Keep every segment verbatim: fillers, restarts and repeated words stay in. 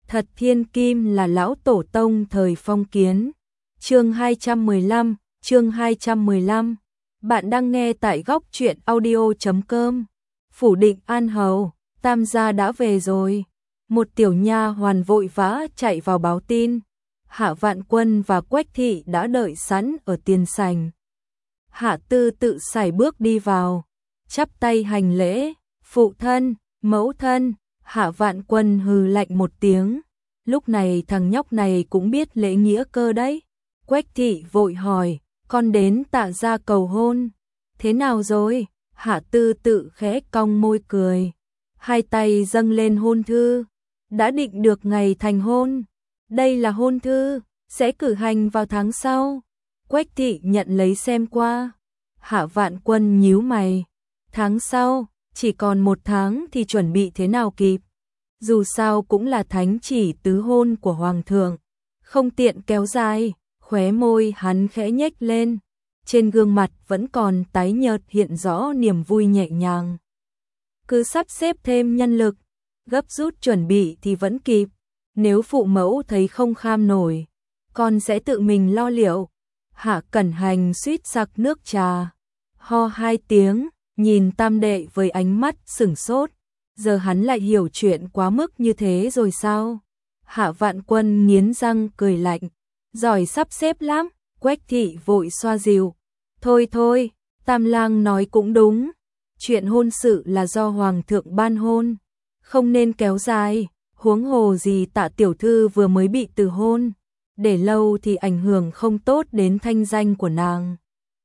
Thật thiên kim là lão tổ tông thời phong kiến. Chương hai trăm mười lăm, chương hai trăm mười lăm. Bạn đang nghe tại góc truyện audio chấm com. Phủ Định An Hầu, Tam gia đã về rồi. Một tiểu nha hoàn vội vã chạy vào báo tin. Hạ Vạn Quân và Quách thị đã đợi sẵn ở tiền sảnh. Hạ Tư tự sải bước đi vào, chắp tay hành lễ, phụ thân, mẫu thân. Hạ Vạn Quân hừ lạnh một tiếng, lúc này thằng nhóc này cũng biết lễ nghĩa cơ đấy. Quách thị vội hỏi, con đến Tạ gia cầu hôn, thế nào rồi? Hạ Tư tự khẽ cong môi cười, hai tay dâng lên hôn thư, đã định được ngày thành hôn. Đây là hôn thư, sẽ cử hành vào tháng sau. Quách thị nhận lấy xem qua. Hạ Vạn Quân nhíu mày, tháng sau, chỉ còn một tháng thì chuẩn bị thế nào kịp? Dù sao cũng là thánh chỉ tứ hôn của hoàng thượng, không tiện kéo dài. Khóe môi hắn khẽ nhếch lên, trên gương mặt vẫn còn tái nhợt hiện rõ niềm vui nhẹ nhàng. Cứ sắp xếp thêm nhân lực, gấp rút chuẩn bị thì vẫn kịp. Nếu phụ mẫu thấy không kham nổi, con sẽ tự mình lo liệu. Hạ Cẩn Hành suýt sặc nước trà, ho hai tiếng, nhìn tam đệ với ánh mắt sửng sốt. Giờ hắn lại hiểu chuyện quá mức như thế rồi sao? Hạ Vạn Quân nghiến răng cười lạnh, giỏi sắp xếp lắm. Quách thị vội xoa dịu, thôi thôi, Tam lang nói cũng đúng, chuyện hôn sự là do hoàng thượng ban hôn, không nên kéo dài. Huống hồ gì Tạ tiểu thư vừa mới bị từ hôn, để lâu thì ảnh hưởng không tốt đến thanh danh của nàng.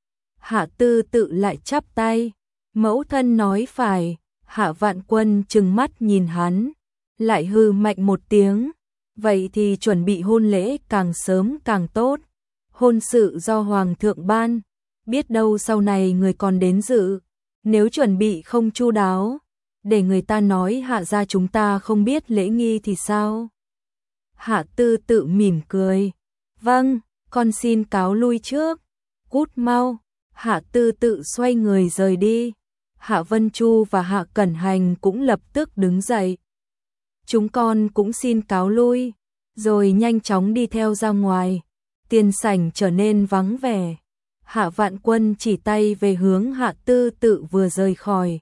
Hạ Tư tự lại chắp tay, mẫu thân nói phải. Hạ Vạn Quân trừng mắt nhìn hắn, lại hừ mạnh một tiếng, vậy thì chuẩn bị hôn lễ càng sớm càng tốt. Hôn sự do hoàng thượng ban, biết đâu sau này người còn đến dự, nếu chuẩn bị không chu đáo, để người ta nói Hạ gia chúng ta không biết lễ nghi thì sao? Hạ Tư tự mỉm cười, vâng, con xin cáo lui trước, cút mau. Hạ Tư tự xoay người rời đi. Hạ Vân Chu và Hạ Cẩn Hành cũng lập tức đứng dậy. Chúng con cũng xin cáo lui, rồi nhanh chóng đi theo ra ngoài. Tiền sảnh trở nên vắng vẻ. Hạ Vạn Quân chỉ tay về hướng Hạ Tư tự vừa rời khỏi.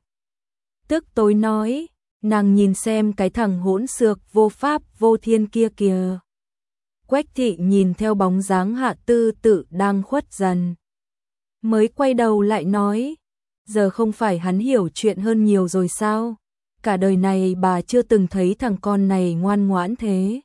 Tức tối nói, nàng nhìn xem cái thằng hỗn xược vô pháp vô thiên kia kìa. Quách thị nhìn theo bóng dáng Hạ Tư tự đang khuất dần, mới quay đầu lại nói, giờ không phải hắn hiểu chuyện hơn nhiều rồi sao? Cả đời này bà chưa từng thấy thằng con này ngoan ngoãn thế.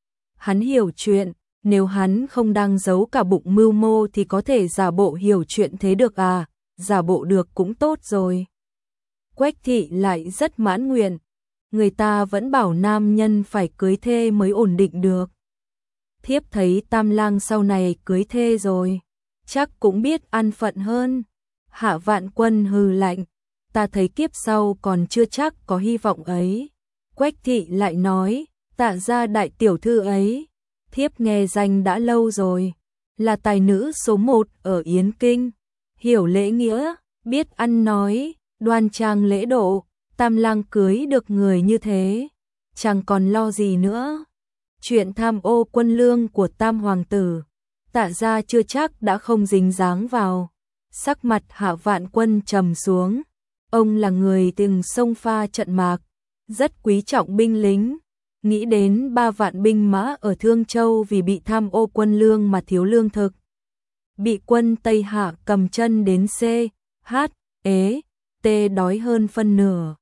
Hắn hiểu chuyện, nếu hắn không đang giấu cả bụng mưu mô thì có thể giả bộ hiểu chuyện thế được à? Giả bộ được cũng tốt rồi. Quách thị lại rất mãn nguyện, người ta vẫn bảo nam nhân phải cưới thê mới ổn định được. Thiếp thấy Tam lang sau này cưới thê rồi, chắc cũng biết ăn phận hơn. Hạ Vạn Quân hừ lạnh, ta thấy kiếp sau còn chưa chắc có hy vọng ấy. Quách thị lại nói, Tạ gia đại tiểu thư ấy, thiếp nghe danh đã lâu rồi, là tài nữ số một ở Yến Kinh, hiểu lễ nghĩa, biết ăn nói, đoan trang lễ độ. Tam lang cưới được người như thế, chẳng còn lo gì nữa. Chuyện tham ô quân lương của Tam hoàng tử, Tạ gia chưa chắc đã không dính dáng vào. Sắc mặt Hạ Vạn Quân trầm xuống, ông là người từng xông pha trận mạc, rất quý trọng binh lính, nghĩ đến ba vạn binh mã ở Thương Châu vì bị tham ô quân lương mà thiếu lương thực, bị quân Tây Hạ cầm chân đến C, H, ế, T đói hơn phân nửa.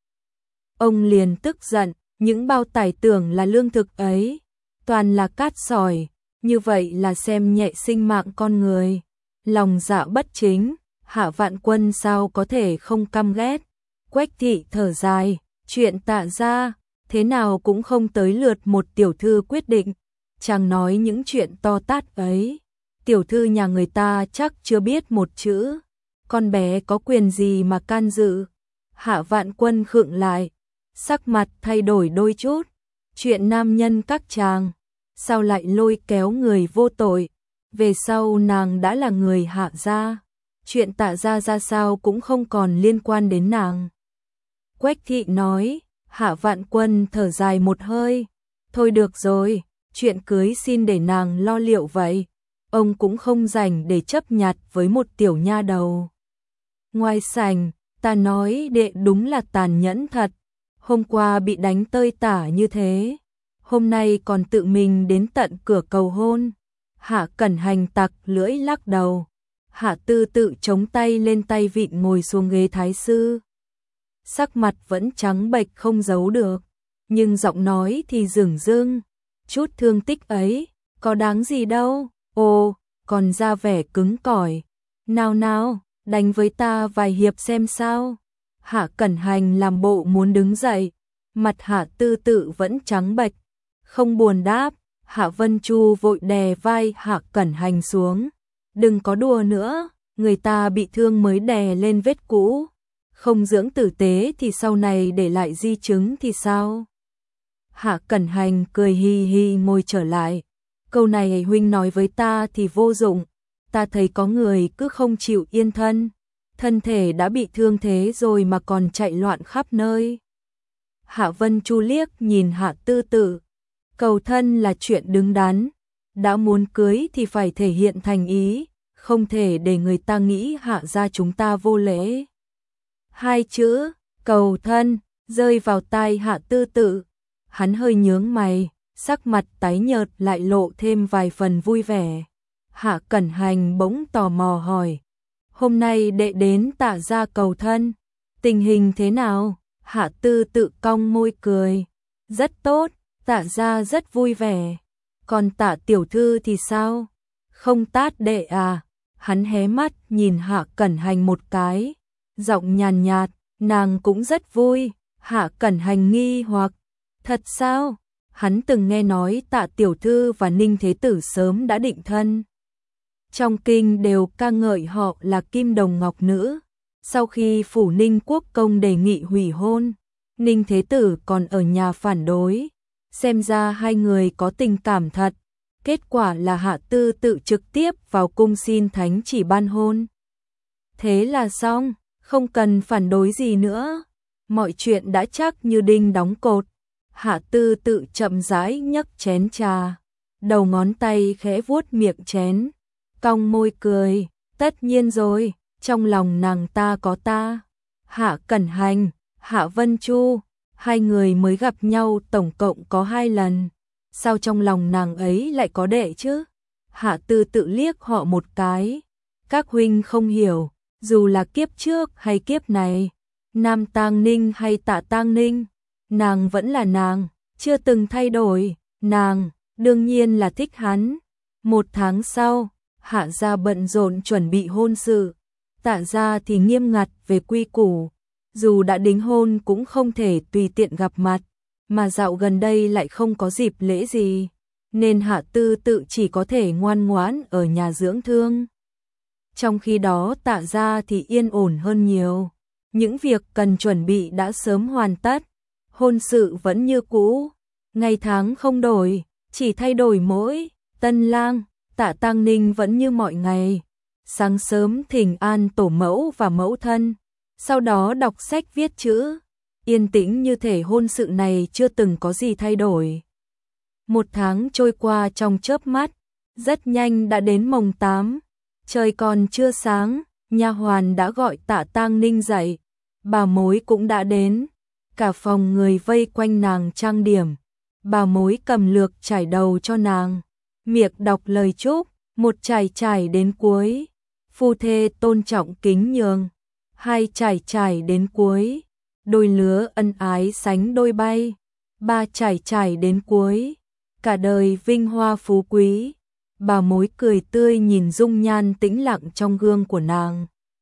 Ông liền tức giận, những bao tải tưởng là lương thực ấy, toàn là cát sỏi, như vậy là xem nhẹ sinh mạng con người. Lòng dạ bất chính, Hạ Vạn Quân sao có thể không căm ghét. Quách thị thở dài, chuyện Tạ gia, thế nào cũng không tới lượt một tiểu thư quyết định. Chàng nói những chuyện to tát ấy, tiểu thư nhà người ta chắc chưa biết một chữ, con bé có quyền gì mà can dự. Hạ Vạn Quân khựng lại, sắc mặt thay đổi đôi chút, chuyện nam nhân các chàng, sao lại lôi kéo người vô tội? Về sau nàng đã là người Hạ gia, chuyện Tạ gia ra sao cũng không còn liên quan đến nàng. Quách thị nói, Hạ Vạn Quân thở dài một hơi, Thôi được rồi, chuyện cưới xin để nàng lo liệu vậy. Ông cũng không rảnh để chấp nhặt với một tiểu nha đầu. Ngoài sảnh, ta nói đệ đúng là tàn nhẫn thật. Hôm qua bị đánh tơi tả như thế, hôm nay còn tự mình đến tận cửa cầu hôn. Hạ Cẩn Hành tặc lưỡi lắc đầu. Hạ Tư Tự chống tay lên tay vịn ngồi xuống ghế thái sư. Sắc mặt vẫn trắng bệch không giấu được, nhưng giọng nói thì rừng rưng. Chút thương tích ấy, có đáng gì đâu. Ồ, còn ra vẻ cứng cỏi. Nào nào, đánh với ta vài hiệp xem sao. Hạ Cẩn Hành làm bộ muốn đứng dậy, mặt Hạ Tư Tự vẫn trắng bệch, không buồn đáp. Hạ Vân Chu vội đè vai Hạ Cẩn Hành xuống. Đừng có đùa nữa, người ta bị thương mới đè lên vết cũ. Không dưỡng tử tế thì sau này để lại di chứng thì sao? Hạ Cẩn Hành cười hi hi ngồi trở lại. Câu này huynh nói với ta thì vô dụng. Ta thấy có người cứ không chịu yên thân. Thân thể đã bị thương thế rồi mà còn chạy loạn khắp nơi. Hạ Vân Chu liếc nhìn Hạ Tư Tự. Cầu thân là chuyện đứng đắn. Đã muốn cưới thì phải thể hiện thành ý. Không thể để người ta nghĩ Hạ gia chúng ta vô lễ. Hai chữ, cầu thân, rơi vào tai Hạ Tư Tự. Hắn hơi nhướng mày, sắc mặt tái nhợt lại lộ thêm vài phần vui vẻ. Hạ Cẩn Hành bỗng tò mò hỏi. Hôm nay đệ đến Tạ gia cầu thân, tình hình thế nào? Hạ Tư Tự cong môi cười. Rất tốt, Tạ gia rất vui vẻ. Còn Tạ tiểu thư thì sao? Không tát đệ à? Hắn hé mắt nhìn Hạ Cẩn Hành một cái. Giọng nhàn nhạt, nàng cũng rất vui. Hạ Cẩn Hành nghi hoặc. Thật sao? Hắn từng nghe nói Tạ tiểu thư và Ninh Thế Tử sớm đã định thân. Trong kinh đều ca ngợi họ là kim đồng ngọc nữ. Sau khi phủ Ninh Quốc công đề nghị hủy hôn, Ninh Thế Tử còn ở nhà phản đối. Xem ra hai người có tình cảm thật. Kết quả là Hạ Tư Tự trực tiếp vào cung xin thánh chỉ ban hôn. Thế là xong, không cần phản đối gì nữa. Mọi chuyện đã chắc như đinh đóng cột. Hạ Tư Tự chậm rãi nhấc chén trà, đầu ngón tay khẽ vuốt miệng chén, cong môi cười. Tất nhiên rồi, trong lòng nàng ta có ta. Hạ Cẩn Hành, Hạ Vân Chu, hai người mới gặp nhau tổng cộng có hai lần. Sao trong lòng nàng ấy lại có đệ chứ? Hạ Tư Tự liếc họ một cái. Các huynh không hiểu, dù là kiếp trước hay kiếp này, Nam Tang Ninh hay Tạ Tang Ninh, nàng vẫn là nàng, chưa từng thay đổi. Nàng, đương nhiên là thích hắn. Một tháng sau, Hạ gia bận rộn chuẩn bị hôn sự. Tạ gia thì nghiêm ngặt về quy củ. Dù đã đính hôn cũng không thể tùy tiện gặp mặt. Mà dạo gần đây lại không có dịp lễ gì, nên Hạ Tư Tự chỉ có thể ngoan ngoãn ở nhà dưỡng thương. Trong khi đó Tạ gia thì yên ổn hơn nhiều. Những việc cần chuẩn bị đã sớm hoàn tất. Hôn sự vẫn như cũ, ngày tháng không đổi, chỉ thay đổi mỗi tân lang. Tạ Tang Ninh vẫn như mọi ngày. Sáng sớm thỉnh an tổ mẫu và mẫu thân, sau đó đọc sách viết chữ. Yên tĩnh như thể hôn sự này chưa từng có gì thay đổi. Một tháng trôi qua trong chớp mắt, rất nhanh đã đến mồng tám. Trời còn chưa sáng, nha hoàn đã gọi Tạ Tang Ninh dậy. Bà mối cũng đã đến, cả phòng người vây quanh nàng trang điểm. Bà mối cầm lược chải đầu cho nàng, miệng đọc lời chúc, một chải chải đến cuối. Phu thê tôn trọng kính nhường, hai chải chải đến cuối. Đôi lứa ân ái sánh đôi bay, ba chải chải đến cuối. Cả đời vinh hoa phú quý. Bà mối cười tươi nhìn dung nhan tĩnh lặng trong gương của nàng.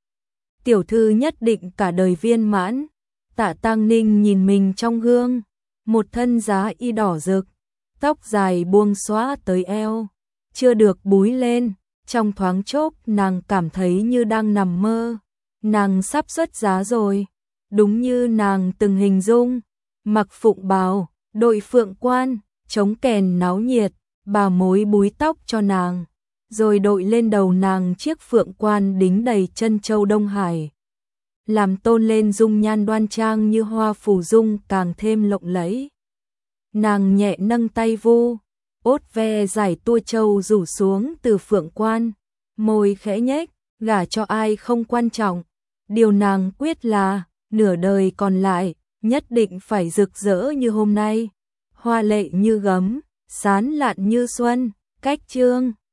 Tiểu thư nhất định cả đời viên mãn. Tạ Tang Ninh nhìn mình trong gương, một thân giá y đỏ rực, tóc dài buông xõa tới eo, chưa được búi lên. Trong thoáng chốc nàng cảm thấy như đang nằm mơ. Nàng sắp xuất giá rồi, đúng như nàng từng hình dung. Mặc phụng bào, đội phượng quan, trống kèn náo nhiệt. Bà mối búi tóc cho nàng, rồi đội lên đầu nàng chiếc phượng quan đính đầy trân châu Đông Hải, làm tôn lên dung nhan đoan trang như hoa phù dung càng thêm lộng lẫy. Nàng nhẹ nâng tay vu, ốt ve dài tua châu rủ xuống từ phượng quan, môi khẽ nhếch, gả cho ai không quan trọng, điều nàng quyết là nửa đời còn lại nhất định phải rực rỡ như hôm nay, hoa lệ như gấm, sán lạn như xuân. Cách chương